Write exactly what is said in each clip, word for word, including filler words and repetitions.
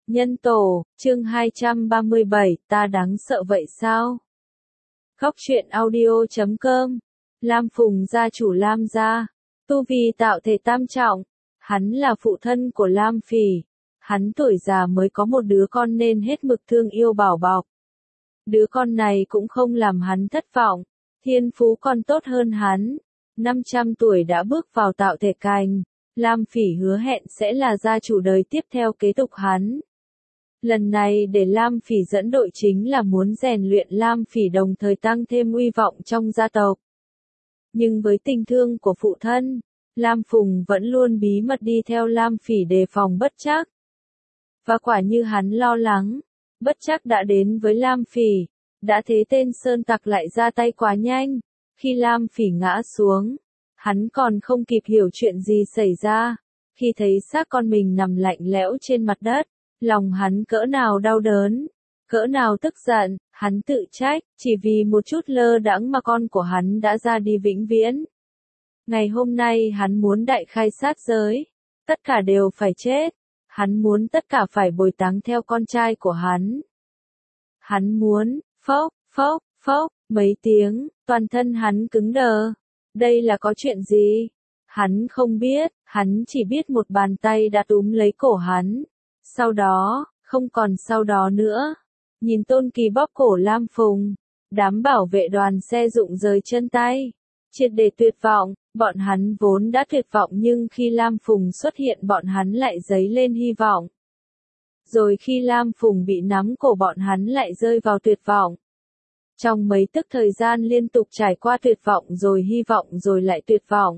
Nhân tổ, chương hai trăm ba mươi bảy, ta đáng sợ vậy sao? Góc truyện audio chấm com. Lam Phùng gia chủ Lam gia, tu vi tạo thể tam trọng, hắn là phụ thân của Lam Phỉ, hắn tuổi già mới có một đứa con nên hết mực thương yêu bảo bọc. Đứa con này cũng không làm hắn thất vọng, thiên phú còn tốt hơn hắn, năm trăm tuổi đã bước vào tạo thể cảnh, Lam Phỉ hứa hẹn sẽ là gia chủ đời tiếp theo kế tục hắn. Lần này để Lam Phỉ dẫn đội chính là muốn rèn luyện Lam Phỉ đồng thời tăng thêm uy vọng trong gia tộc. Nhưng với tình thương của phụ thân, Lam Phùng vẫn luôn bí mật đi theo Lam Phỉ đề phòng bất trắc. Và quả như hắn lo lắng, bất trắc đã đến với Lam Phỉ, đã thế tên sơn tặc lại ra tay quá nhanh, khi Lam Phỉ ngã xuống, hắn còn không kịp hiểu chuyện gì xảy ra, khi thấy xác con mình nằm lạnh lẽo trên mặt đất. Lòng hắn cỡ nào đau đớn, cỡ nào tức giận, hắn tự trách, chỉ vì một chút lơ đãng mà con của hắn đã ra đi vĩnh viễn. Ngày hôm nay hắn muốn đại khai sát giới, tất cả đều phải chết, hắn muốn tất cả phải bồi táng theo con trai của hắn. Hắn muốn, phốc, phốc, phốc, mấy tiếng, toàn thân hắn cứng đờ. Đây là có chuyện gì? Hắn không biết, hắn chỉ biết một bàn tay đã túm lấy cổ hắn. Sau đó, không còn sau đó nữa. Nhìn Tôn Kỳ bóp cổ Lam Phùng, đám bảo vệ đoàn xe rụng rời chân tay. Triệt để tuyệt vọng, bọn hắn vốn đã tuyệt vọng nhưng khi Lam Phùng xuất hiện bọn hắn lại dấy lên hy vọng. Rồi khi Lam Phùng bị nắm cổ bọn hắn lại rơi vào tuyệt vọng. Trong mấy tức thời gian liên tục trải qua tuyệt vọng rồi hy vọng rồi lại tuyệt vọng.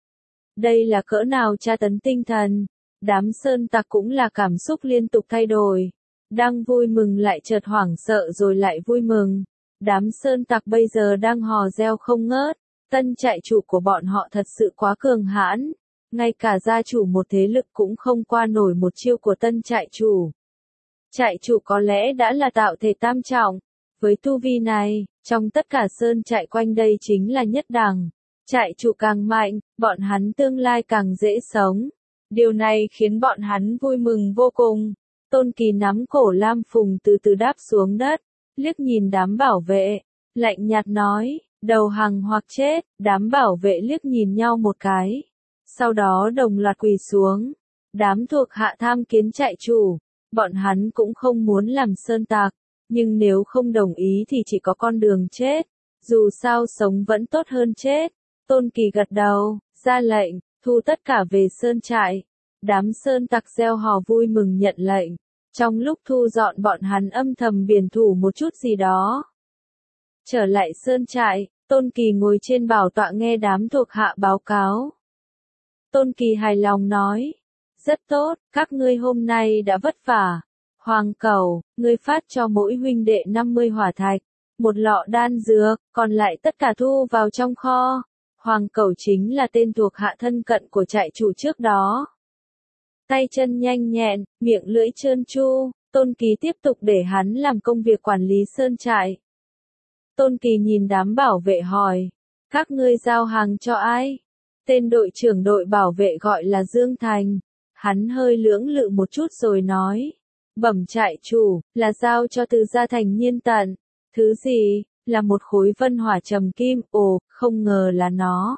Đây là cỡ nào tra tấn tinh thần. Đám sơn tặc cũng là cảm xúc liên tục thay đổi. Đang vui mừng lại chợt hoảng sợ rồi lại vui mừng. Đám sơn tặc bây giờ đang hò reo không ngớt. Tân trại chủ của bọn họ thật sự quá cường hãn. Ngay cả gia chủ một thế lực cũng không qua nổi một chiêu của tân trại chủ. Trại chủ có lẽ đã là tạo thể tam trọng. Với tu vi này, trong tất cả sơn trại quanh đây chính là nhất đẳng. Trại chủ càng mạnh, bọn hắn tương lai càng dễ sống. Điều này khiến bọn hắn vui mừng vô cùng. Tôn Kỳ nắm cổ Lam Phùng từ từ đáp xuống đất, liếc nhìn đám bảo vệ, lạnh nhạt nói, đầu hàng hoặc chết, đám bảo vệ liếc nhìn nhau một cái. Sau đó đồng loạt quỳ xuống, đám thuộc hạ tham kiến trại chủ, bọn hắn cũng không muốn làm sơn tặc, nhưng nếu không đồng ý thì chỉ có con đường chết, dù sao sống vẫn tốt hơn chết. Tôn Kỳ gật đầu, ra lệnh. Thu tất cả về sơn trại. Đám sơn tặc reo hò vui mừng nhận lệnh. Trong lúc thu dọn bọn hắn âm thầm biển thủ một chút gì đó. Trở lại sơn trại, Tôn Kỳ ngồi trên bảo tọa nghe đám thuộc hạ báo cáo. Tôn Kỳ hài lòng nói. Rất tốt, các ngươi hôm nay đã vất vả. Hoàng Cẩu, ngươi phát cho mỗi huynh đệ năm mươi hỏa thạch. Một lọ đan dược, còn lại tất cả thu vào trong kho. Hoàng Cẩu chính là tên thuộc hạ thân cận của trại chủ trước đó. Tay chân nhanh nhẹn, miệng lưỡi trơn tru, Tôn Kỳ tiếp tục để hắn làm công việc quản lý sơn trại. Tôn Kỳ nhìn đám bảo vệ hỏi, các ngươi giao hàng cho ai? Tên đội trưởng đội bảo vệ gọi là Dương Thành. Hắn hơi lưỡng lự một chút rồi nói, bẩm trại chủ, là giao cho Từ gia Thành Nhiên Tận. Thứ gì? Là một khối vân hỏa trầm kim, ồ, không ngờ là nó.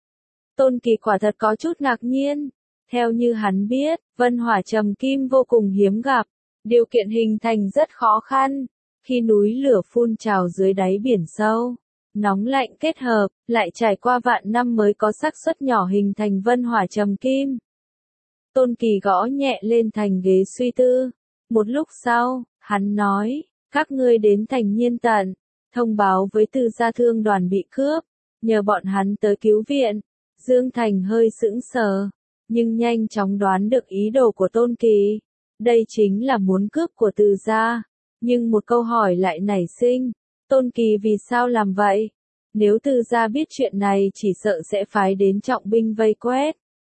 Tôn Kỳ quả thật có chút ngạc nhiên. Theo như hắn biết, vân hỏa trầm kim vô cùng hiếm gặp, điều kiện hình thành rất khó khăn. Khi núi lửa phun trào dưới đáy biển sâu, nóng lạnh kết hợp, lại trải qua vạn năm mới có xác suất nhỏ hình thành vân hỏa trầm kim. Tôn Kỳ gõ nhẹ lên thành ghế suy tư. Một lúc sau, hắn nói, các ngươi đến Thành Nhiên Tận. Thông báo với Từ gia thương đoàn bị cướp, nhờ bọn hắn tới cứu viện. Dương Thành hơi sững sờ, nhưng nhanh chóng đoán được ý đồ của Tôn Kỳ. Đây chính là muốn cướp của Từ gia. Nhưng một câu hỏi lại nảy sinh, Tôn Kỳ vì sao làm vậy? Nếu Từ gia biết chuyện này chỉ sợ sẽ phái đến trọng binh vây quét.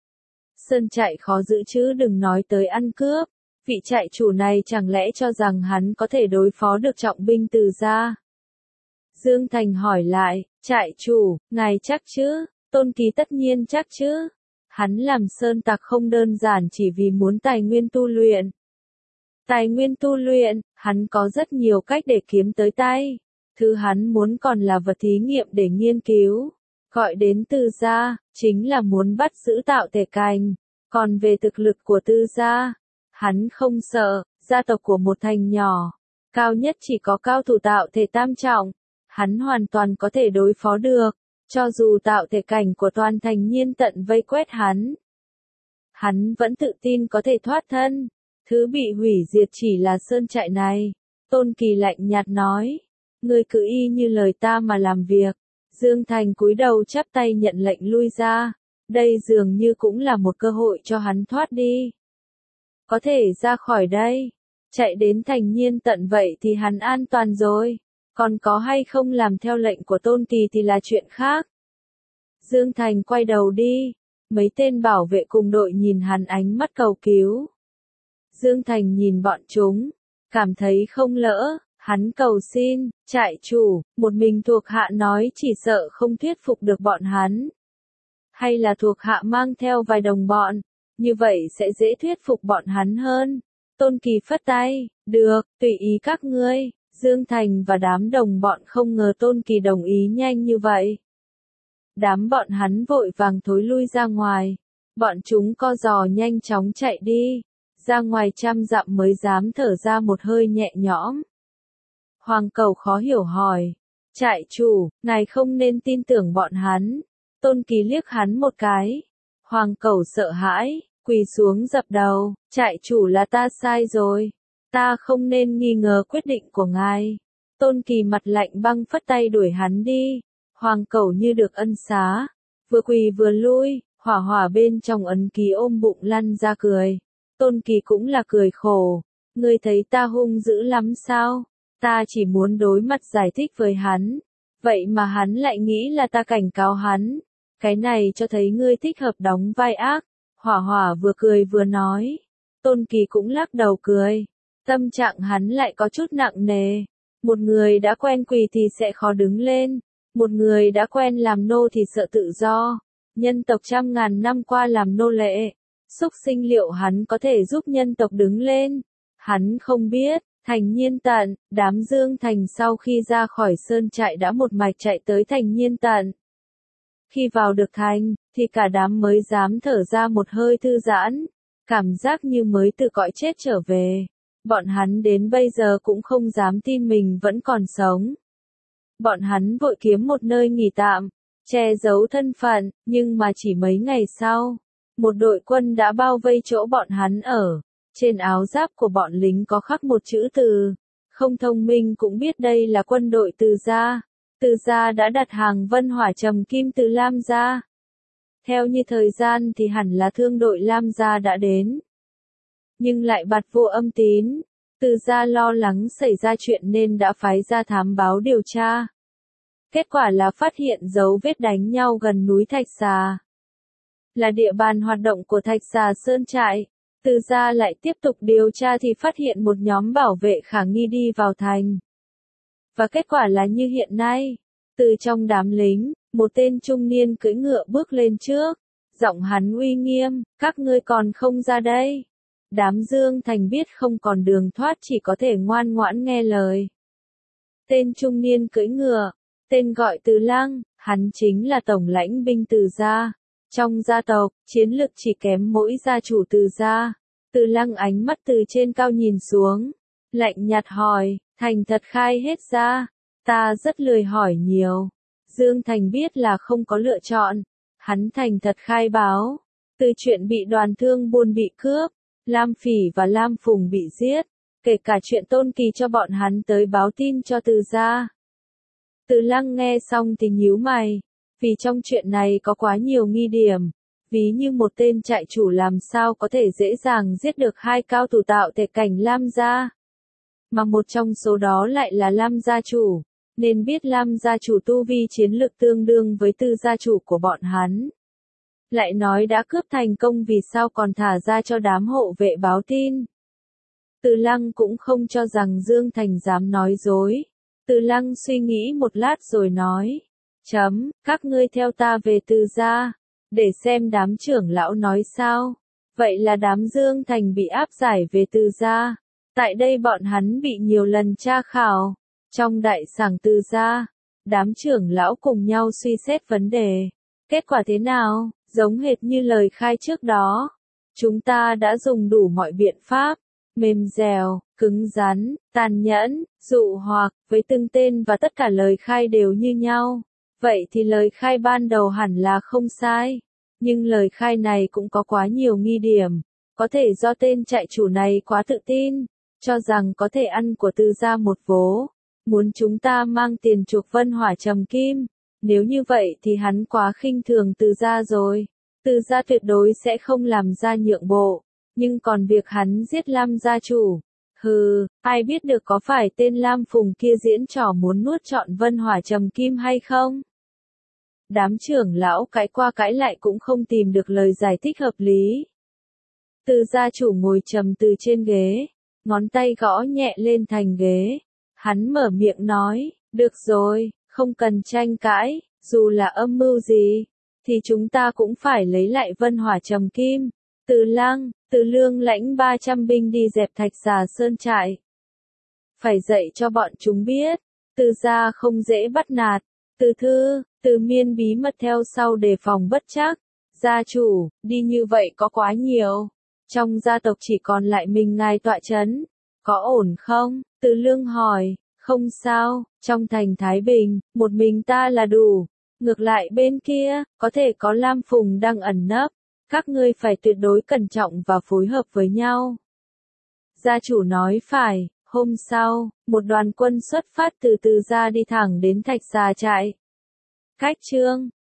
Sơn trại khó giữ chứ đừng nói tới ăn cướp. Vị trại chủ này chẳng lẽ cho rằng hắn có thể đối phó được trọng binh Từ gia? Dương Thành hỏi lại, trại chủ, ngài chắc chứ? Tôn Kỳ tất nhiên chắc chứ. Hắn làm sơn tặc không đơn giản chỉ vì muốn tài nguyên tu luyện. Tài nguyên tu luyện, hắn có rất nhiều cách để kiếm tới tay. Thứ hắn muốn còn là vật thí nghiệm để nghiên cứu. Gọi đến Từ gia, chính là muốn bắt giữ Tạo Thể Cảnh. Còn về thực lực của Từ gia, hắn không sợ, gia tộc của một thành nhỏ. Cao nhất chỉ có cao thủ Tạo Thể tam trọng. Hắn hoàn toàn có thể đối phó được. Cho dù Tạo Thể Cảnh của toàn thành Nhiên Tận vây quét hắn. Hắn vẫn tự tin có thể thoát thân. Thứ bị hủy diệt chỉ là sơn trại này. Tôn Kỳ lạnh nhạt nói. Ngươi cứ y như lời ta mà làm việc. Dương Thành cúi đầu chắp tay nhận lệnh lui ra. Đây dường như cũng là một cơ hội cho hắn thoát đi. Có thể ra khỏi đây. Chạy đến thành Nhiên Tận vậy thì hắn an toàn rồi. Còn có hay không làm theo lệnh của Tôn Kỳ thì là chuyện khác. Dương Thành quay đầu đi. Mấy tên bảo vệ cùng đội nhìn hắn ánh mắt cầu cứu. Dương Thành nhìn bọn chúng. Cảm thấy không lỡ. Hắn cầu xin, trại chủ, một mình thuộc hạ nói chỉ sợ không thuyết phục được bọn hắn. Hay là thuộc hạ mang theo vài đồng bọn, như vậy sẽ dễ thuyết phục bọn hắn hơn. Tôn Kỳ phất tay, được, tùy ý các ngươi. Dương Thành và đám đồng bọn không ngờ Tôn Kỳ đồng ý nhanh như vậy. Đám bọn hắn vội vàng thối lui ra ngoài. Bọn chúng co giò nhanh chóng chạy đi. Ra ngoài trăm dặm mới dám thở ra một hơi nhẹ nhõm. Hoàng Cầu khó hiểu hỏi. Trại chủ, ngài không nên tin tưởng bọn hắn. Tôn Kỳ liếc hắn một cái. Hoàng Cầu sợ hãi, quỳ xuống dập đầu. Trại chủ là ta sai rồi. Ta không nên nghi ngờ quyết định của ngài. Tôn Kỳ mặt lạnh băng phất tay đuổi hắn đi. Hoàng Cầu như được ân xá. Vừa quỳ vừa lui, hỏa hỏa bên trong ấn ký ôm bụng lăn ra cười. Tôn Kỳ cũng là cười khổ. Ngươi thấy ta hung dữ lắm sao? Ta chỉ muốn đối mặt giải thích với hắn. Vậy mà hắn lại nghĩ là ta cảnh cáo hắn. Cái này cho thấy ngươi thích hợp đóng vai ác. Hỏa hỏa vừa cười vừa nói. Tôn Kỳ cũng lắc đầu cười. Tâm trạng hắn lại có chút nặng nề. Một người đã quen quỳ thì sẽ khó đứng lên. Một người đã quen làm nô thì sợ tự do. Nhân tộc trăm ngàn năm qua làm nô lệ. Xúc sinh liệu hắn có thể giúp nhân tộc đứng lên. Hắn không biết. Thành Nhiên Tận, đám Dương Thành sau khi ra khỏi sơn trại đã một mạch chạy tới thành Nhiên Tận. Khi vào được thành, thì cả đám mới dám thở ra một hơi thư giãn, cảm giác như mới từ cõi chết trở về. Bọn hắn đến bây giờ cũng không dám tin mình vẫn còn sống. Bọn hắn vội kiếm một nơi nghỉ tạm, che giấu thân phận, nhưng mà chỉ mấy ngày sau, một đội quân đã bao vây chỗ bọn hắn ở. Trên áo giáp của bọn lính có khắc một chữ Từ. Không thông minh cũng biết đây là quân đội Từ gia. Từ gia đã đặt hàng Vân Hỏa Trầm Kim từ Lam gia. Theo như thời gian thì hẳn là thương đội Lam gia đã đến. Nhưng lại bặt vô âm tín. Từ gia lo lắng xảy ra chuyện nên đã phái ra thám báo điều tra. Kết quả là phát hiện dấu vết đánh nhau gần núi Thạch Xà. Là địa bàn hoạt động của Thạch Xà Sơn Trại. Từ gia lại tiếp tục điều tra thì phát hiện một nhóm bảo vệ khả nghi đi vào thành. Và kết quả là như hiện nay. Từ trong đám lính, một tên trung niên cưỡi ngựa bước lên trước. Giọng hắn uy nghiêm, các ngươi còn không ra đây. Đám Dương Thành biết không còn đường thoát chỉ có thể ngoan ngoãn nghe lời. Tên trung niên cưỡi ngựa, tên gọi Từ Lăng, hắn chính là tổng lãnh binh Từ gia. Trong gia tộc, chiến lực chỉ kém mỗi gia chủ Từ gia. Từ Lăng ánh mắt từ trên cao nhìn xuống. Lạnh nhạt hỏi, thành thật khai hết ra. Ta rất lười hỏi nhiều. Dương Thành biết là không có lựa chọn. Hắn thành thật khai báo. Từ chuyện bị đoàn thương buôn bị cướp, Lam Phỉ và Lam Phùng bị giết. Kể cả chuyện Tôn Kỳ cho bọn hắn tới báo tin cho Từ gia. Từ Lăng nghe xong thì nhíu mày. Vì trong chuyện này có quá nhiều nghi điểm. Ví như một tên trại chủ làm sao có thể dễ dàng giết được hai cao thủ Tạo Thể Cảnh Lam gia. Mà một trong số đó lại là Lam gia chủ. Nên biết Lam gia chủ tu vi chiến lực tương đương với Từ gia chủ của bọn hắn. Lại nói đã cướp thành công vì sao còn thả ra cho đám hộ vệ báo tin. Từ Lăng cũng không cho rằng Dương Thành dám nói dối. Từ Lăng suy nghĩ một lát rồi nói. Chấm, các ngươi theo ta về Từ gia. Để xem đám trưởng lão nói sao. Vậy là đám Dương Thành bị áp giải về Từ gia. Tại đây bọn hắn bị nhiều lần tra khảo. Trong đại sảnh Từ gia, đám trưởng lão cùng nhau suy xét vấn đề. Kết quả thế nào? Giống hệt như lời khai trước đó. Chúng ta đã dùng đủ mọi biện pháp, mềm dẻo, cứng rắn, tàn nhẫn, dụ hoặc, với từng tên và tất cả lời khai đều như nhau. Vậy thì lời khai ban đầu hẳn là không sai. Nhưng lời khai này cũng có quá nhiều nghi điểm. Có thể do tên trại chủ này quá tự tin, cho rằng có thể ăn của Từ gia một vố. Muốn chúng ta mang tiền chuộc Vân Hỏa Trầm Kim. Nếu như vậy thì hắn quá khinh thường Từ gia rồi. Từ gia tuyệt đối sẽ không làm ra nhượng bộ. Nhưng còn việc hắn giết Lam gia chủ. Hừ, ai biết được có phải tên Lam Phùng kia diễn trò muốn nuốt trọn Vân Hỏa Trầm Kim hay không? Đám trưởng lão cãi qua cãi lại cũng không tìm được lời giải thích hợp lý. Từ gia chủ ngồi trầm từ trên ghế, ngón tay gõ nhẹ lên thành ghế. Hắn mở miệng nói, được rồi, không cần tranh cãi, dù là âm mưu gì, thì chúng ta cũng phải lấy lại Vân Hỏa Trầm Kim. Từ Lăng, Từ Lương lãnh ba trăm binh đi dẹp Thạch Xà Sơn trại. Phải dạy cho bọn chúng biết, Từ gia không dễ bắt nạt. Từ Thư, Từ Miên bí mật theo sau đề phòng bất trắc. Gia chủ, đi như vậy có quá nhiều. Trong gia tộc chỉ còn lại mình ngài tọa chấn. Có ổn không? Từ Lương hỏi. Không sao, trong thành Thái Bình, một mình ta là đủ. Ngược lại bên kia, có thể có Lam Phùng đang ẩn nấp. Các ngươi phải tuyệt đối cẩn trọng và phối hợp với nhau. Gia chủ nói phải. Hôm sau, một đoàn quân xuất phát từ Từ gia đi thẳng đến Thạch Xà trại. Cách chương